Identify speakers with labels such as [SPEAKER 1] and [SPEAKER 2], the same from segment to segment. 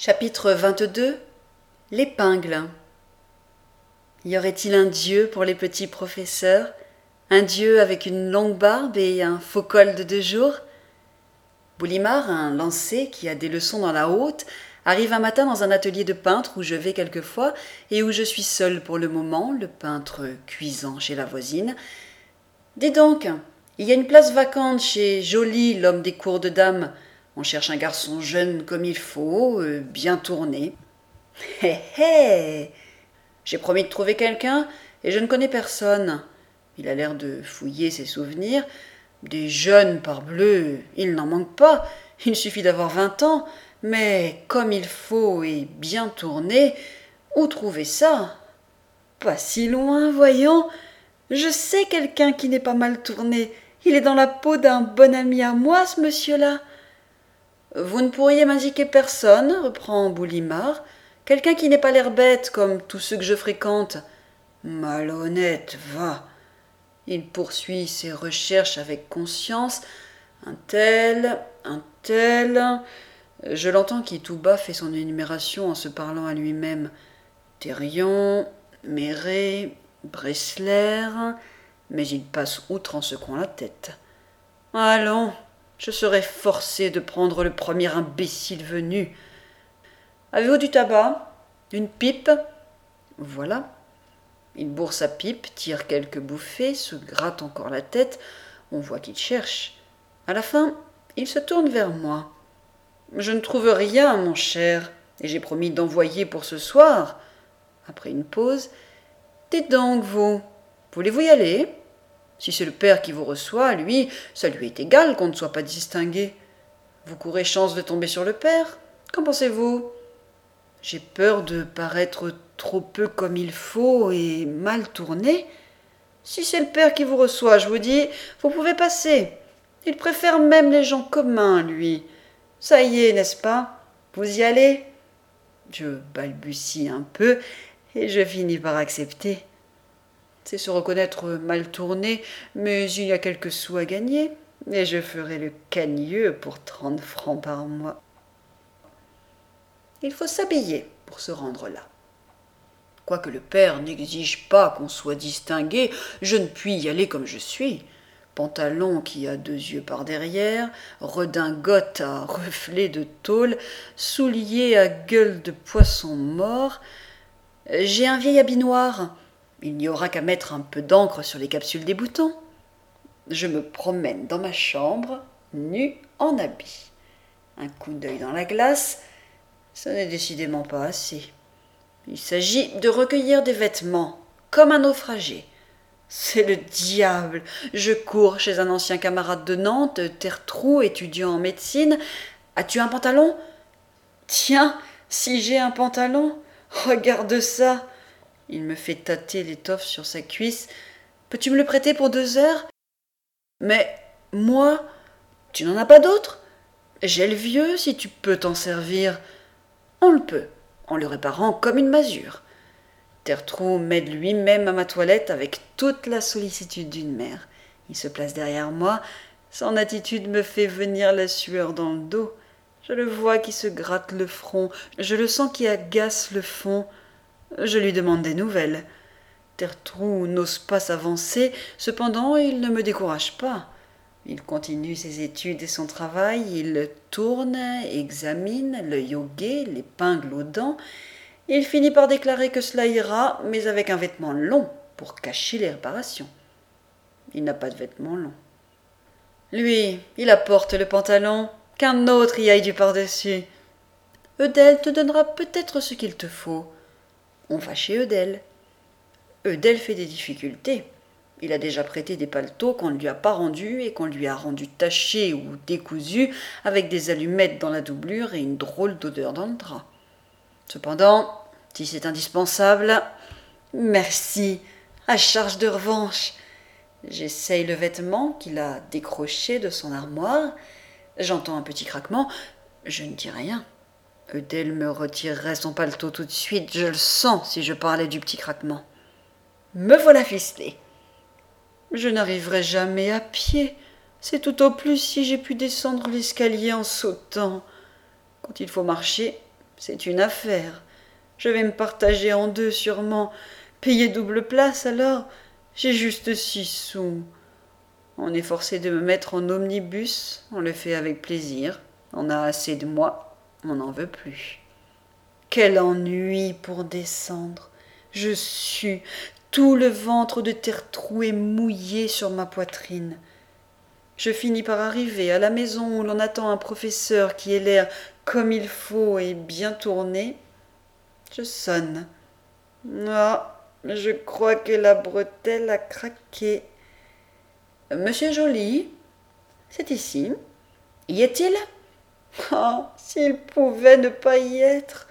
[SPEAKER 1] Chapitre 22. L'épingle. Y aurait-il un dieu pour les petits professeurs, un dieu avec une longue barbe et un faux col de 2 jours? Boulimard, un lancé qui a des leçons dans la haute, arrive un matin dans un atelier de peintre où je vais quelquefois et où je suis seul pour le moment, le peintre cuisant chez la voisine. « Dis donc, il y a une place vacante chez Joly, l'homme des cours de dames. On cherche un garçon jeune comme il faut, bien tourné. » Hé hé! J'ai promis de trouver quelqu'un et je ne connais personne. Il a l'air de fouiller ses souvenirs. Des jeunes, parbleu, il n'en manque pas. Il suffit d'avoir 20 ans. Mais comme il faut et bien tourné, où trouver ça? Pas si loin, voyons. Je sais quelqu'un qui n'est pas mal tourné. Il est dans la peau d'un bon ami à moi, ce monsieur-là. Vous ne pourriez m'indiquer personne, reprend Boulimard. Quelqu'un qui n'ait pas l'air bête, comme tous ceux que je fréquente. Malhonnête, va. Il poursuit ses recherches avec conscience. Un tel. Je l'entends qui tout bas fait son énumération en se parlant à lui-même. Thérion, Méret, Bressler, mais il passe outre en secouant la tête. Allons, je serai forcé de prendre le premier imbécile venu. Avez-vous du tabac? Une pipe? Voilà. Il bourre sa pipe, tire quelques bouffées, se gratte encore la tête. On voit qu'il cherche. À la fin, il se tourne vers moi. Je ne trouve rien, mon cher, et j'ai promis d'envoyer pour ce soir. Après une pause, dites donc, voulez-vous y aller? Si c'est le père qui vous reçoit, lui, ça lui est égal qu'on ne soit pas distingué. Vous courez chance de tomber sur le père? Qu'en pensez-vous? J'ai peur de paraître trop peu comme il faut et mal tourné. Si c'est le père qui vous reçoit, je vous dis, vous pouvez passer. Il préfère même les gens communs, lui. Ça y est, n'est-ce pas? Vous y allez? Je balbutie un peu et je finis par accepter. C'est se reconnaître mal tourné, mais il y a quelques sous à gagner, et je ferai le cagneux pour 30 francs par mois. Il faut s'habiller pour se rendre là. Quoique le père n'exige pas qu'on soit distingué, je ne puis y aller comme je suis. Pantalon qui a 2 yeux par derrière, redingote à reflets de tôle, souliers à gueule de poisson mort. J'ai un vieil habit noir. Il n'y aura qu'à mettre un peu d'encre sur les capsules des boutons. Je me promène dans ma chambre, nu en habit. Un coup d'œil dans la glace, ce n'est décidément pas assez. Il s'agit de recueillir des vêtements, comme un naufragé. C'est le diable. Je cours chez un ancien camarade de Nantes, terre-trou, étudiant en médecine. As-tu un pantalon? Tiens, si j'ai un pantalon, regarde ça. Il me fait tâter l'étoffe sur sa cuisse. Peux-tu me le prêter pour 2 heures? Mais moi, tu n'en as pas d'autre? J'ai le vieux, si tu peux t'en servir. On le peut, en le réparant comme une masure. Tertrou m'aide lui-même à ma toilette avec toute la sollicitude d'une mère. Il se place derrière moi. Son attitude me fait venir la sueur dans le dos. Je le vois qui se gratte le front. Je le sens qui agace le fond. Je lui demande des nouvelles. Tertrou n'ose pas s'avancer, cependant il ne me décourage pas. Il continue ses études et son travail, il tourne, examine, l'œil au guet, l'épingle aux dents. Il finit par déclarer que cela ira, mais avec un vêtement long pour cacher les réparations. Il n'a pas de vêtement long. Lui, il apporte le pantalon, qu'un autre y aille du par-dessus. Eudel te donnera peut-être ce qu'il te faut. On va chez Eudel. Eudel fait des difficultés. Il a déjà prêté des paletots qu'on ne lui a pas rendus et qu'on lui a rendus tachés ou décousus avec des allumettes dans la doublure et une drôle d'odeur dans le drap. Cependant, si c'est indispensable, merci, à charge de revanche. J'essaye le vêtement qu'il a décroché de son armoire. J'entends un petit craquement. Je ne dis rien. Eudel me retirerait son paletot tout de suite, je le sens si je parlais du petit craquement. Me voilà ficelé. Je n'arriverai jamais à pied. C'est tout au plus si j'ai pu descendre l'escalier en sautant. Quand il faut marcher, C'est une affaire. Je vais me partager en deux sûrement. Payer double place alors? J'ai juste 6 sous. On est forcé de me mettre en omnibus, on le fait avec plaisir. On a assez de moi, on n'en veut plus. Quel ennui pour descendre. Je sue, tout le ventre de Tertrou est mouillé sur ma poitrine. Je finis par arriver à la maison où l'on attend un professeur qui ait l'air comme il faut et bien tourné. Je sonne. Ah, je crois que la bretelle a craqué. Monsieur Joly, c'est ici. Y est-il? Ah, s'il pouvait ne pas y être.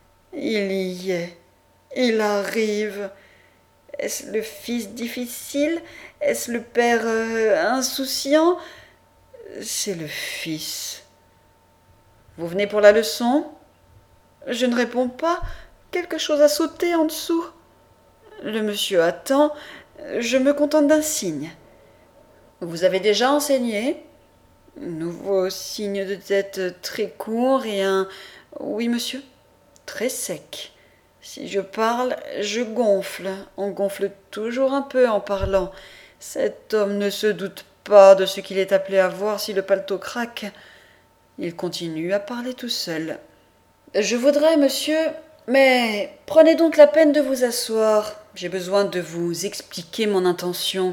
[SPEAKER 1] Il y est. Il arrive. Est-ce le fils difficile? Est-ce le père insouciant? C'est le fils. Vous venez pour la leçon? Je ne réponds pas. Quelque chose a sauté en dessous. Le monsieur attend. Je me contente d'un signe. Vous avez déjà enseigné? Nouveau signe de tête très court et un oui, monsieur, très sec. Si je parle, je gonfle. On gonfle toujours un peu en parlant. Cet homme ne se doute pas de ce qu'il est appelé à voir si le paletot craque. Il continue à parler tout seul. Je voudrais, monsieur, mais prenez donc la peine de vous asseoir. J'ai besoin de vous expliquer mon intention.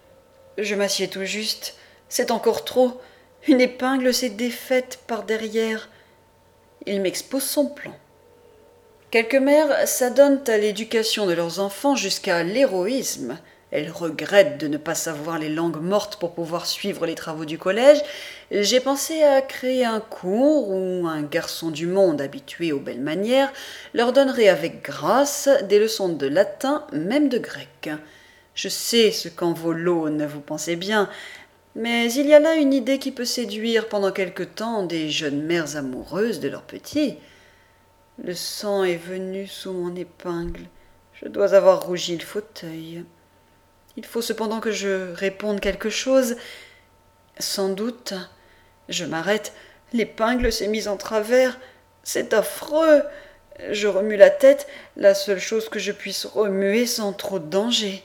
[SPEAKER 1] Je m'assieds tout juste. C'est encore trop. Une épingle s'est défaite par derrière. Il m'expose son plan. Quelques mères s'adonnent à l'éducation de leurs enfants jusqu'à l'héroïsme. Elles regrettent de ne pas savoir les langues mortes pour pouvoir suivre les travaux du collège. J'ai pensé à créer un cours où un garçon du monde habitué aux belles manières leur donnerait avec grâce des leçons de latin, même de grec. Je sais ce qu'en vaut l'aune, vous pensez bien, mais il y a là une idée qui peut séduire pendant quelque temps des jeunes mères amoureuses de leurs petits. Le sang est venu sous mon épingle. Je dois avoir rougi le fauteuil. Il faut cependant que je réponde quelque chose. Sans doute. Je m'arrête. L'épingle s'est mise en travers. C'est affreux. Je remue la tête, la seule chose que je puisse remuer sans trop de danger.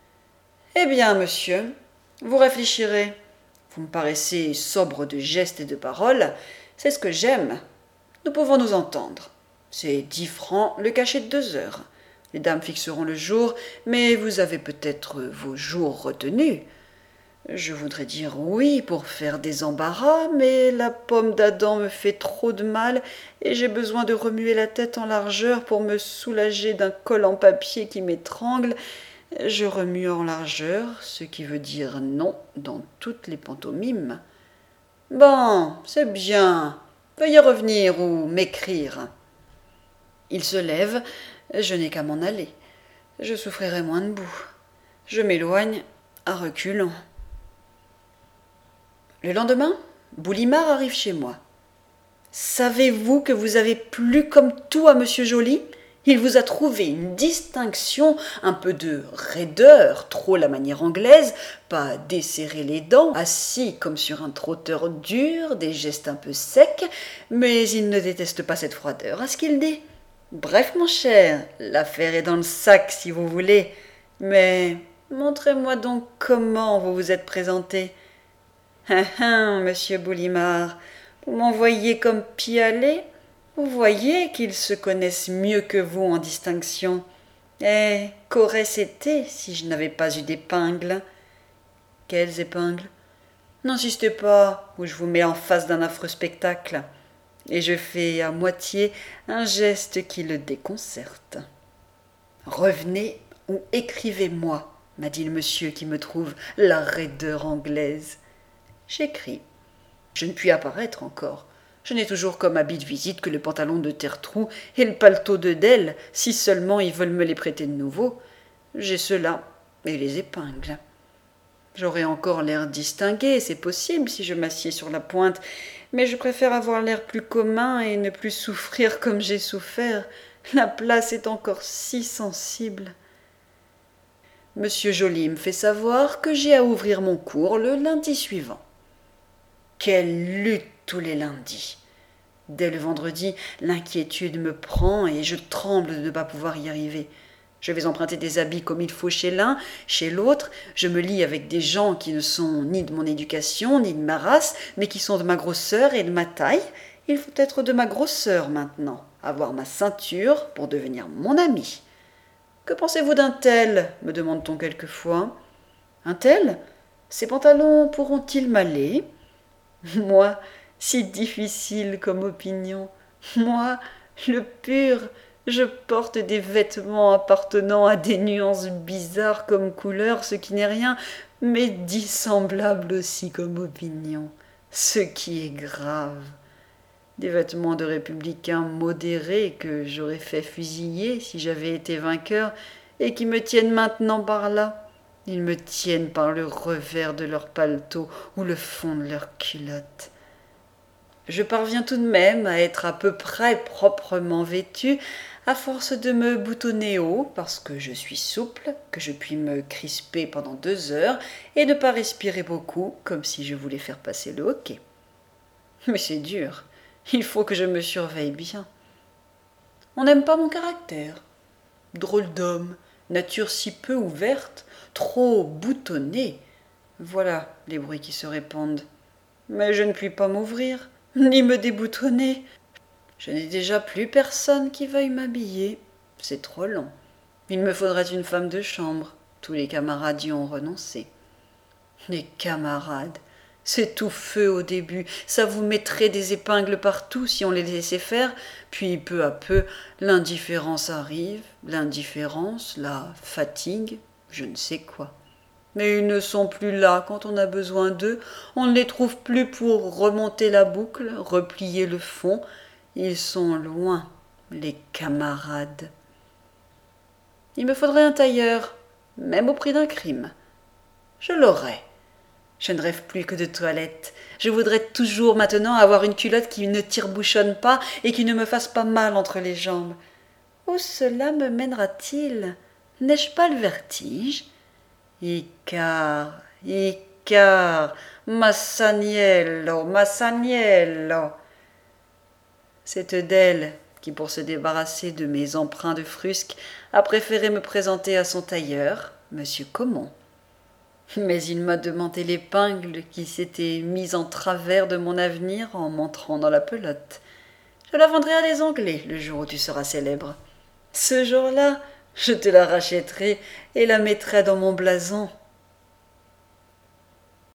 [SPEAKER 1] Eh bien, monsieur, vous réfléchirez. Vous me paraissez sobre de gestes et de paroles. C'est ce que j'aime. Nous pouvons nous entendre. C'est 10 francs le cachet de 2 heures. Les dames fixeront le jour, mais vous avez peut-être vos jours retenus. Je voudrais dire oui pour faire des embarras, mais la pomme d'Adam me fait trop de mal et j'ai besoin de remuer la tête en largeur pour me soulager d'un col en papier qui m'étrangle. Je remue en largeur, ce qui veut dire non dans toutes les pantomimes. Bon, c'est bien. Veuillez revenir ou m'écrire. Il se lève, je n'ai qu'à m'en aller. Je souffrirai moins debout. Je m'éloigne à reculons. Le lendemain, Boulimard arrive chez moi. Savez-vous que vous avez plu comme tout à monsieur Joly? Il vous a trouvé une distinction, un peu de raideur, trop la manière anglaise, pas desserrer les dents, assis comme sur un trotteur dur, des gestes un peu secs, mais il ne déteste pas cette froideur, à ce qu'il dit. Bref, mon cher, l'affaire est dans le sac, si vous voulez, mais montrez-moi donc comment vous vous êtes présenté. Monsieur Boulimard, vous m'envoyez comme pialer? Vous voyez qu'ils se connaissent mieux que vous en distinction. Eh, qu'aurait-ce été si je n'avais pas eu d'épingles? Quelles épingles? N'insistez pas, ou je vous mets en face d'un affreux spectacle. Et je fais à moitié un geste qui le déconcerte. Revenez ou écrivez-moi, m'a dit le monsieur qui me trouve la raideur anglaise. J'écris. Je ne puis apparaître encore. Je n'ai toujours comme habit de visite que le pantalon de Tertrou et le paletot de Delle, si seulement ils veulent me les prêter de nouveau. J'ai cela et les épingles. J'aurai encore l'air distingué, c'est possible si je m'assieds sur la pointe, mais je préfère avoir l'air plus commun et ne plus souffrir comme j'ai souffert. La place est encore si sensible. Monsieur Joly me fait savoir que j'ai à ouvrir mon cours le lundi suivant. Quelle lutte tous les lundis! Dès le vendredi, l'inquiétude me prend et je tremble de ne pas pouvoir y arriver. Je vais emprunter des habits comme il faut chez l'un, chez l'autre. Je me lie avec des gens qui ne sont ni de mon éducation, ni de ma race, mais qui sont de ma grosseur et de ma taille. Il faut être de ma grosseur maintenant, avoir ma ceinture pour devenir mon ami. Que pensez-vous d'un tel me demande-t-on quelquefois. Un tel? Ces pantalons pourront-ils m'aller? Moi, si difficile comme opinion. Moi, le pur, je porte des vêtements appartenant à des nuances bizarres comme couleur, ce qui n'est rien, mais dissemblable aussi comme opinion, ce qui est grave. Des vêtements de républicains modérés que j'aurais fait fusiller si j'avais été vainqueur, et qui me tiennent maintenant par là. Ils me tiennent par le revers de leur paletot ou le fond de leur culotte. Je parviens tout de même à être à peu près proprement vêtu, à force de me boutonner haut, parce que je suis souple, que je puis me crisper pendant 2 heures, et ne pas respirer beaucoup, comme si je voulais faire passer le hoquet. Mais c'est dur, il faut que je me surveille bien. On n'aime pas mon caractère. Drôle d'homme, nature si peu ouverte, trop boutonnée. Voilà les bruits qui se répandent. Mais je ne puis pas m'ouvrir, ni me déboutonner. Je n'ai déjà plus personne qui veuille m'habiller. C'est trop long. Il me faudrait une femme de chambre. Tous les camarades y ont renoncé. Les camarades, c'est tout feu au début. Ça vous mettrait des épingles partout si on les laissait faire. Puis peu à peu, l'indifférence arrive. L'indifférence, la fatigue, je ne sais quoi. Mais ils ne sont plus là quand on a besoin d'eux. On ne les trouve plus pour remonter la boucle, replier le fond. Ils sont loin, les camarades. Il me faudrait un tailleur, même au prix d'un crime. Je l'aurai. Je ne rêve plus que de toilette. Je voudrais toujours maintenant avoir une culotte qui ne tire-bouchonne pas et qui ne me fasse pas mal entre les jambes. Où cela me mènera-t-il? N'ai-je pas le vertige? Icare, Masaniello, Masaniello. C'est d'elle qui, pour se débarrasser de mes emprunts de frusque, a préféré me présenter à son tailleur, monsieur Comon. Mais il m'a demandé l'épingle qui s'était mise en travers de mon avenir en m'entrant dans la pelote. Je la vendrai à des Anglais le jour où tu seras célèbre. Ce jour-là, je te la rachèterai et la mettrai dans mon blason.